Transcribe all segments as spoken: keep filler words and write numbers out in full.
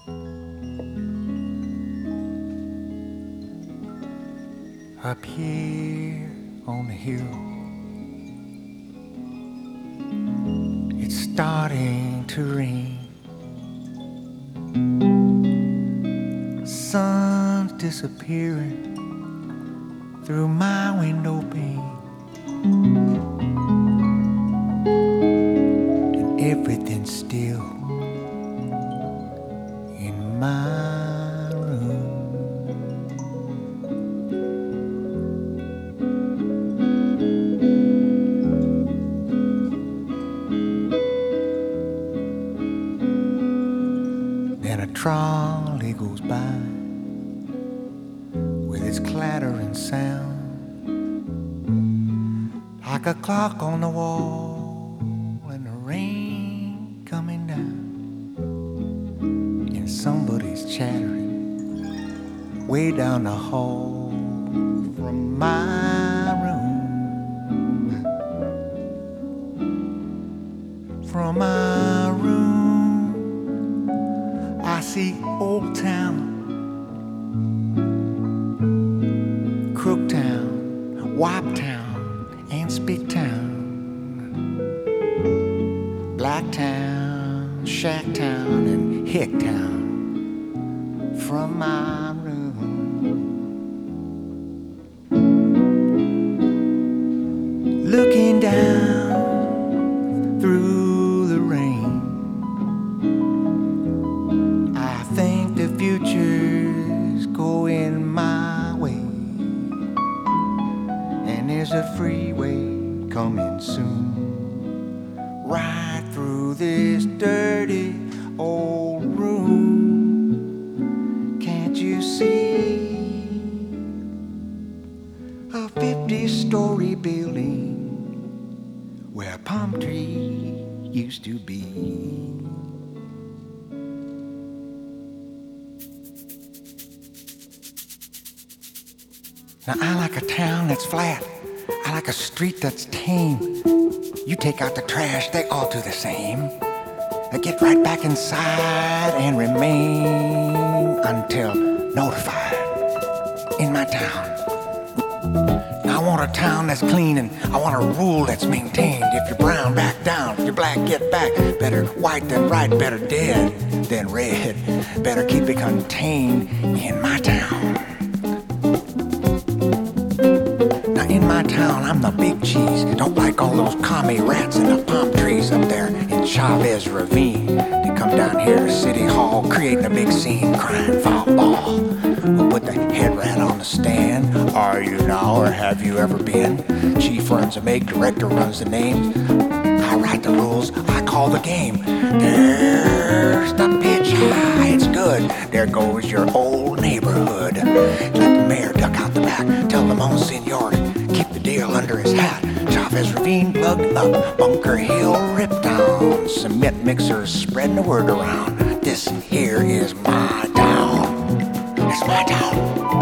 Up here on the hill, it's starting to rain. Sun's disappearing through my window pane, and everything's still in my room. Then a trolley goes by with its clattering sound, like a clock on the wall and the rain coming down. And somebody's chattering way down the hall from my room. From my room, I see Old Town, Crooktown, Wipetown, and Speaktown, Blacktown, Shacktown, and Hicktown. From my room, looking down through the rain, I think the future's going my way, and there's a freeway coming soon, right through this dirty old room. Can't you see a fifty-story building where a palm tree used to be? Now I like a town that's flat. I like a street that's tame. You take out the trash, they all do the same. I get right back inside and remain until notified in my town. Now I want a town that's clean, and I want a rule that's maintained. If you're brown, back down. If you're black, get back. Better white than right, better dead than red. Better keep it contained in my town. Now in my town, I'm the big cheese. Don't like all those commie rats and the palm trees up there in Chavez Ravine. They come down here to City Hall, creating a big scene, crying foul ball. We'll put the head rat on the stand. Are you now, or have you ever been? Chief runs the make, director runs the names. I write the rules, I call the game. There's the pitch high, it's good. There goes your old neighborhood. Let the mayor duck out the back, tell the Monsignor to keep the deal under his hat. Chavez Ravine plugged up, Bunker Hill ripped down. Cement mixers spreading the word around. This here is my town. It's my town.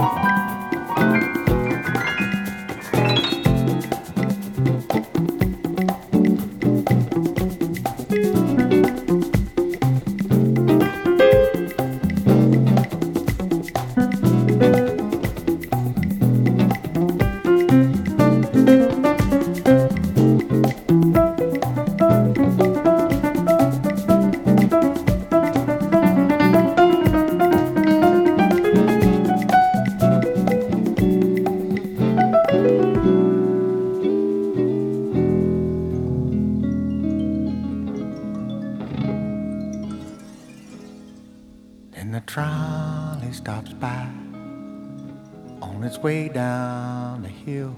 Then the trolley stops by on its way down the hill,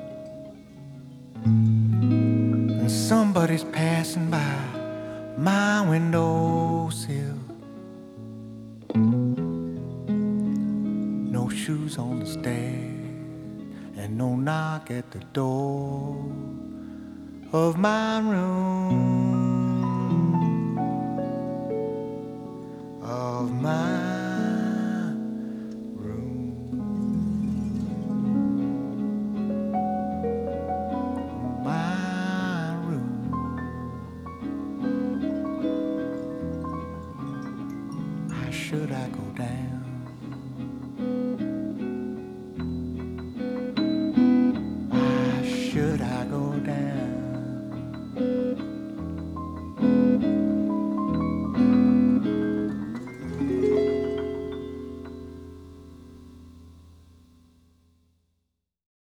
and somebody's passing by my windowsill. No shoes on the stairs and no knock at the door of my room. Of my room, my room. I Why should I go down?